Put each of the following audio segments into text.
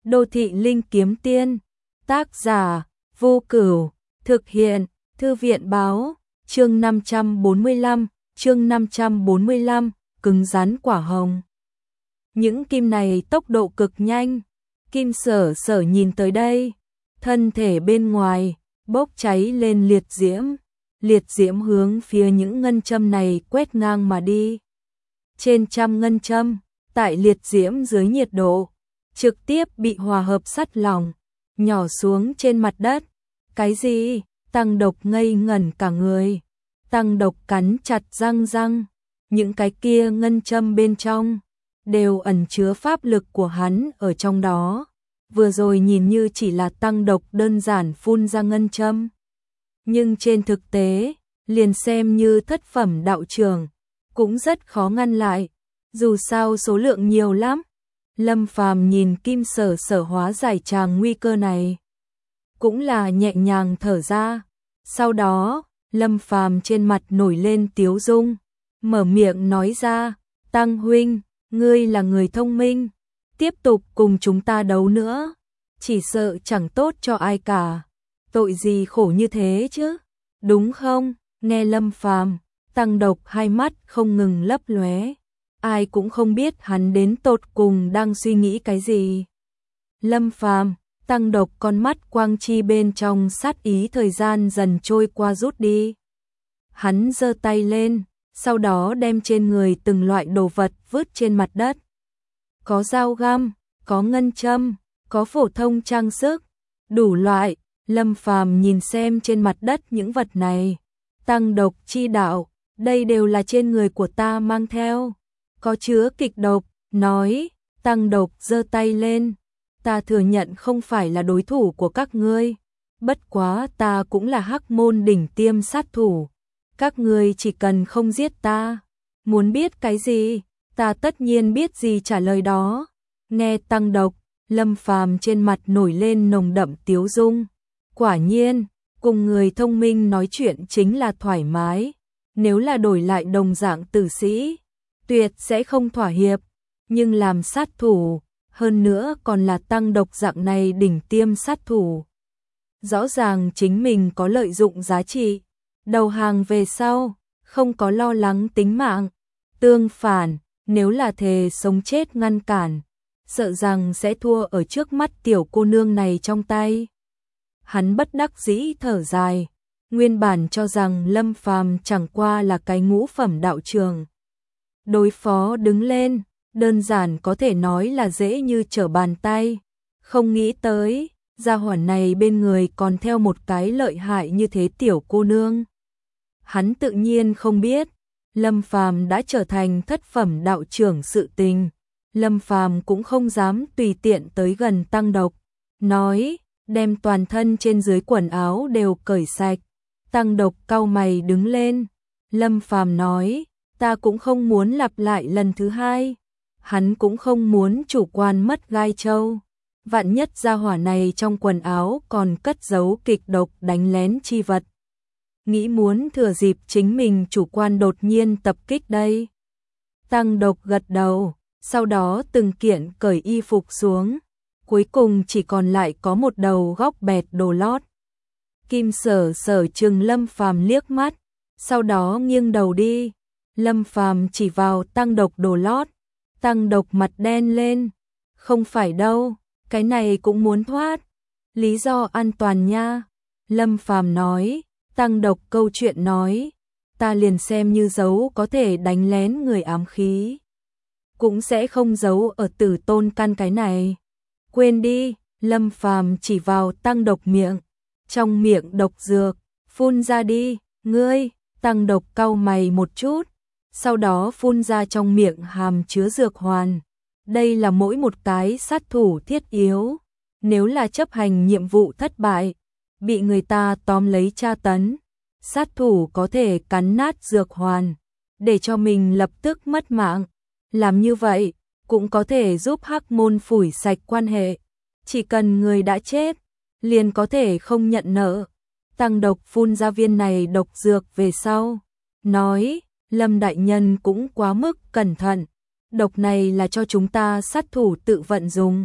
Đô thị linh kiếm tiên, tác giả, Vô Cửu, thực hiện, Thư viện báo, chương 545, cứng rắn quả hồng. Những kim này tốc độ cực nhanh, Kim Sở Sở nhìn tới đây, thân thể bên ngoài, bốc cháy lên liệt diễm hướng phía những ngân châm này quét ngang mà đi. Trên trăm ngân châm, tại liệt diễm dưới nhiệt độ, trực tiếp bị hòa hợp sắt lỏng, nhỏ xuống trên mặt đất. Cái gì? Tăng Độc ngây ngẩn cả người. Tăng Độc cắn chặt răng, những cái kia ngân châm bên trong đều ẩn chứa pháp lực của hắn ở trong đó. Vừa rồi nhìn như chỉ là Tăng Độc đơn giản phun ra ngân châm, nhưng trên thực tế, liền xem như thất phẩm đạo trưởng, cũng rất khó ngăn lại, dù sao số lượng nhiều lắm. Lâm Phàm nhìn Kim Sở Sở hóa giải tràng nguy cơ này, cũng là nhẹ nhàng thở ra. Sau đó, Lâm Phàm trên mặt nổi lên tiếu dung, mở miệng nói ra, Tăng huynh, ngươi là người thông minh, tiếp tục cùng chúng ta đấu nữa, chỉ sợ chẳng tốt cho ai cả. Tội gì khổ như thế chứ, đúng không? Nghe Lâm Phàm, Tăng Độc hai mắt không ngừng lấp lóe, ai cũng không biết hắn đến tột cùng đang suy nghĩ cái gì. Lâm Phàm, Tăng Độc con mắt quang chi bên trong sát ý thời gian dần trôi qua rút đi. Hắn giơ tay lên, sau đó đem trên người từng loại đồ vật vứt trên mặt đất. Có dao găm, có ngân châm, có phổ thông trang sức, đủ loại. Lâm Phàm nhìn xem trên mặt đất những vật này. Tăng Độc chi đạo, đây đều là trên người của ta mang theo, có chứa kịch độc, nói. Tăng Độc giơ tay lên, ta thừa nhận không phải là đối thủ của các ngươi, bất quá ta cũng là Hắc Môn đỉnh tiêm sát thủ, các ngươi chỉ cần không giết ta, muốn biết cái gì, ta tất nhiên biết gì trả lời đó. Nghe Tăng Độc, Lâm Phàm trên mặt nổi lên nồng đậm tiếu dung. Quả nhiên, cùng người thông minh nói chuyện chính là thoải mái, nếu là đổi lại đồng dạng tử sĩ, tuyệt sẽ không thỏa hiệp, nhưng làm sát thủ, hơn nữa còn là Tăng Độc dạng này đỉnh tiêm sát thủ. Rõ ràng chính mình có lợi dụng giá trị, đầu hàng về sau, không có lo lắng tính mạng, tương phản, nếu là thề sống chết ngăn cản, sợ rằng sẽ thua ở trước mắt tiểu cô nương này trong tay. Hắn bất đắc dĩ thở dài, nguyên bản cho rằng Lâm Phàm chẳng qua là cái ngũ phẩm đạo trường, đối phó đứng lên, đơn giản có thể nói là dễ như trở bàn tay, không nghĩ tới, gia hỏa này bên người còn theo một cái lợi hại như thế tiểu cô nương. Hắn tự nhiên không biết, Lâm Phàm đã trở thành thất phẩm đạo trưởng sự tình, Lâm Phàm cũng không dám tùy tiện tới gần Tăng Độc, nói, đem toàn thân trên dưới quần áo đều cởi sạch. Tăng Độc cau mày đứng lên, Lâm Phàm nói, ta cũng không muốn lặp lại lần thứ hai. Hắn cũng không muốn chủ quan mất gai châu, vạn nhất gia hỏa này trong quần áo còn cất giấu kịch độc đánh lén chi vật, nghĩ muốn thừa dịp chính mình chủ quan đột nhiên tập kích đây. Tăng Độc gật đầu, sau đó từng kiện cởi y phục xuống, cuối cùng chỉ còn lại có một đầu góc bẹt đồ lót. Kim Sở Sở trừng Lâm Phàm liếc mắt, sau đó nghiêng đầu đi. Lâm Phàm chỉ vào Tăng Độc đồ lót, Tăng Độc mặt đen lên, không phải đâu, cái này cũng muốn thoát, lý do an toàn nha. Lâm Phàm nói, Tăng Độc câu chuyện nói, ta liền xem như giấu có thể đánh lén người ám khí, cũng sẽ không giấu ở Tử Tôn căn cái này. Quên đi, Lâm Phàm chỉ vào Tăng Độc miệng, trong miệng độc dược, phun ra đi, ngươi. Tăng Độc cau mày một chút, sau đó phun ra trong miệng hàm chứa dược hoàn. Đây là mỗi một cái sát thủ thiết yếu, nếu là chấp hành nhiệm vụ thất bại, bị người ta tóm lấy tra tấn, sát thủ có thể cắn nát dược hoàn, để cho mình lập tức mất mạng. Làm như vậy, cũng có thể giúp Hắc Môn phủi sạch quan hệ, chỉ cần người đã chết, liền có thể không nhận nợ. Tăng Độc phun ra viên này độc dược về sau, nói, Lâm đại nhân cũng quá mức cẩn thận, độc này là cho chúng ta sát thủ tự vận dùng,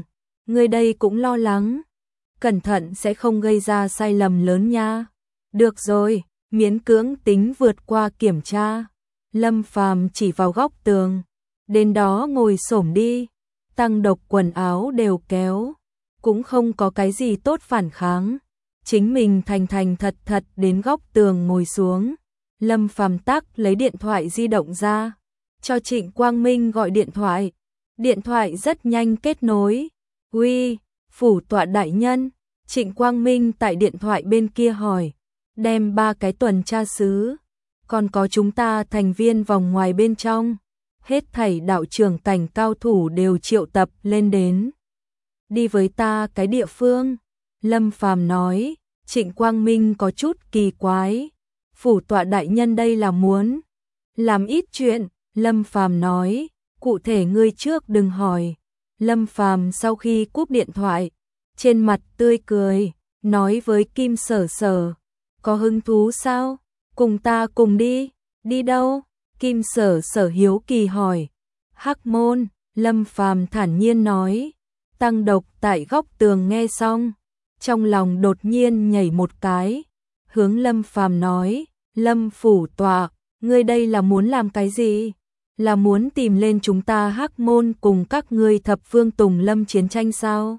Ngươi đây cũng lo lắng. Cẩn thận sẽ không gây ra sai lầm lớn nha. Được rồi, miễn cưỡng tính vượt qua kiểm tra. Lâm Phàm chỉ vào góc tường. Đến đó ngồi xổm đi. Tăng Độc quần áo đều kéo. Cũng không có cái gì tốt phản kháng. Chính mình thành thành thật thật đến góc tường ngồi xuống. Lâm Phàm tắc lấy điện thoại di động ra. Cho Trịnh Quang Minh gọi điện thoại. Điện thoại rất nhanh kết nối. Uy, phủ tọa đại nhân. Trịnh Quang Minh tại điện thoại bên kia hỏi. Đem 3 cái tuần tra sứ. Còn có chúng ta thành viên vòng ngoài bên trong. Hết thảy đạo trưởng cảnh cao thủ đều triệu tập lên đến. Đi với ta cái địa phương. Lâm Phàm nói. Trịnh Quang Minh có chút kỳ quái. Phủ tọa đại nhân đây là muốn làm ít chuyện. Lâm Phàm nói. Cụ thể ngươi trước đừng hỏi. Lâm Phàm sau khi cúp điện thoại, trên mặt tươi cười, nói với Kim Sở Sở, có hứng thú sao? Cùng ta cùng đi. Đi đâu? Kim Sở Sở hiếu kỳ hỏi. Hắc Môn. Lâm Phàm thản nhiên nói. Tăng Độc tại góc tường nghe xong, trong lòng đột nhiên nhảy một cái, hướng Lâm Phàm nói, Lâm phủ tọa, ngươi đây là muốn làm cái gì? Là muốn tìm lên chúng ta Hắc Môn cùng các ngươi thập phương Tùng Lâm chiến tranh sao?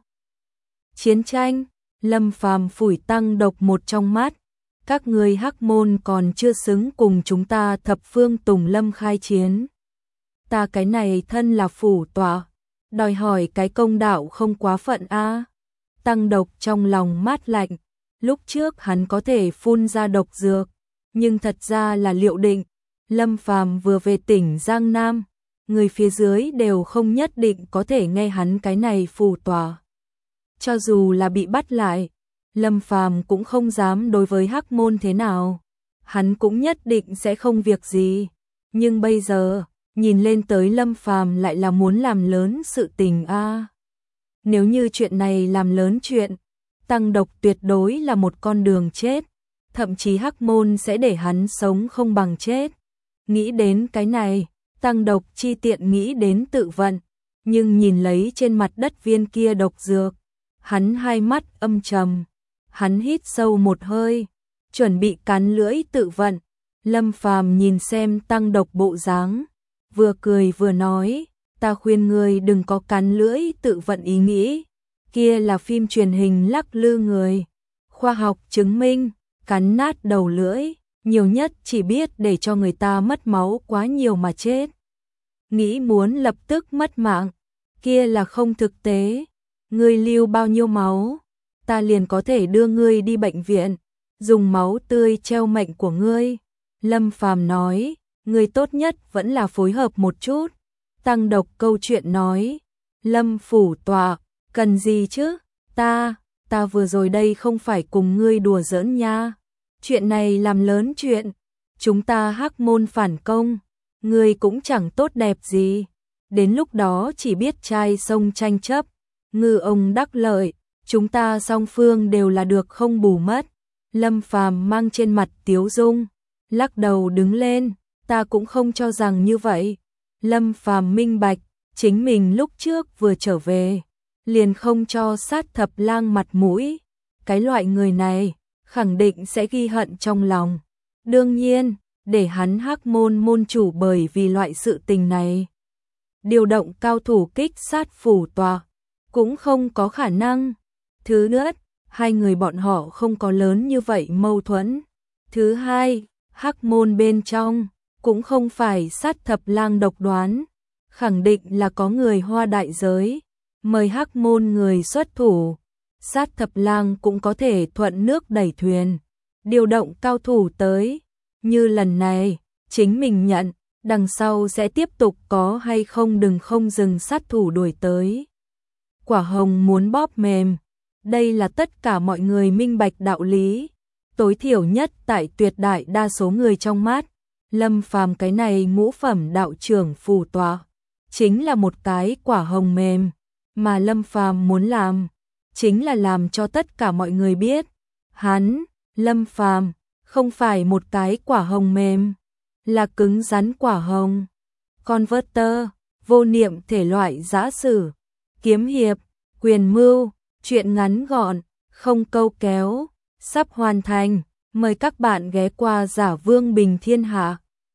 Chiến tranh? Lâm Phàm phủi Tăng Độc một trong mắt. Các ngươi Hắc Môn còn chưa xứng cùng chúng ta thập phương Tùng Lâm khai chiến. Ta cái này thân là phủ tọa, đòi hỏi cái công đạo không quá phận a. Tăng Độc trong lòng mát lạnh, lúc trước hắn có thể phun ra độc dược, nhưng thật ra là liệu định. Lâm Phàm vừa về tỉnh Giang Nam, người phía dưới đều không nhất định có thể nghe hắn cái này phủ tọa. Cho dù là bị bắt lại, Lâm Phàm cũng không dám đối với Hắc Môn thế nào. Hắn cũng nhất định sẽ không việc gì. Nhưng bây giờ, nhìn lên tới Lâm Phàm lại là muốn làm lớn sự tình a. Nếu như chuyện này làm lớn chuyện, Tăng Độc tuyệt đối là một con đường chết, thậm chí Hắc Môn sẽ để hắn sống không bằng chết. Nghĩ đến cái này, Tăng Độc chi tiện nghĩ đến tự vận, nhưng nhìn lấy trên mặt đất viên kia độc dược, hắn hai mắt âm trầm, hắn hít sâu một hơi, chuẩn bị cắn lưỡi tự vận. Lâm Phàm nhìn xem Tăng Độc bộ dáng, vừa cười vừa nói, ta khuyên ngươi đừng có cắn lưỡi tự vận ý nghĩ, kia là phim truyền hình lắc lư người. Khoa học chứng minh, cắn nát đầu lưỡi, nhiều nhất chỉ biết để cho người ta mất máu quá nhiều mà chết. Nghĩ muốn lập tức mất mạng, kia là không thực tế. Ngươi lưu bao nhiêu máu, ta liền có thể đưa ngươi đi bệnh viện, dùng máu tươi treo mệnh của ngươi. Lâm Phàm nói, ngươi tốt nhất vẫn là phối hợp một chút. Tăng Độc câu chuyện nói, Lâm phủ tọa, cần gì chứ? Ta vừa rồi đây không phải cùng ngươi đùa giỡn nha. Chuyện này làm lớn chuyện, chúng ta Hắc Môn phản công, ngươi cũng chẳng tốt đẹp gì. Đến lúc đó chỉ biết chai sông tranh chấp, ngư ông đắc lợi, chúng ta song phương đều là được không bù mất. Lâm Phàm mang trên mặt tiếu dung, lắc đầu đứng lên, ta cũng không cho rằng như vậy. Lâm Phàm minh bạch, chính mình lúc trước vừa trở về, liền không cho Sát Thập Lang mặt mũi. Cái loại người này, khẳng định sẽ ghi hận trong lòng. Đương nhiên, để hắn Hắc Môn môn chủ bởi vì loại sự tình này điều động cao thủ kích sát phủ tọa, cũng không có khả năng. Thứ nhất, hai người bọn họ không có lớn như vậy mâu thuẫn. Thứ hai, Hắc Môn bên trong cũng không phải Sát Thập Lang độc đoán, khẳng định là có người hoa đại giới, mời Hắc Môn người xuất thủ. Sát Thập Lang cũng có thể thuận nước đẩy thuyền, điều động cao thủ tới. Như lần này, chính mình nhận, đằng sau sẽ tiếp tục có hay không đừng không dừng sát thủ đuổi tới. Quả hồng muốn bóp mềm, đây là tất cả mọi người minh bạch đạo lý. Tối thiểu nhất tại tuyệt đại đa số người trong mắt, Lâm Phàm cái này ngũ phẩm đạo trưởng phủ tọa, chính là một cái quả hồng mềm, mà Lâm Phàm muốn làm, chính là làm cho tất cả mọi người biết, hắn, Lâm Phàm, không phải một cái quả hồng mềm, là cứng rắn quả hồng. Converter, vô niệm thể loại giã sử, kiếm hiệp, Quyền mưu, chuyện ngắn gọn, không câu kéo, sắp hoàn thành. Mời các bạn ghé qua Giả Vương Bình Thiên Hạ.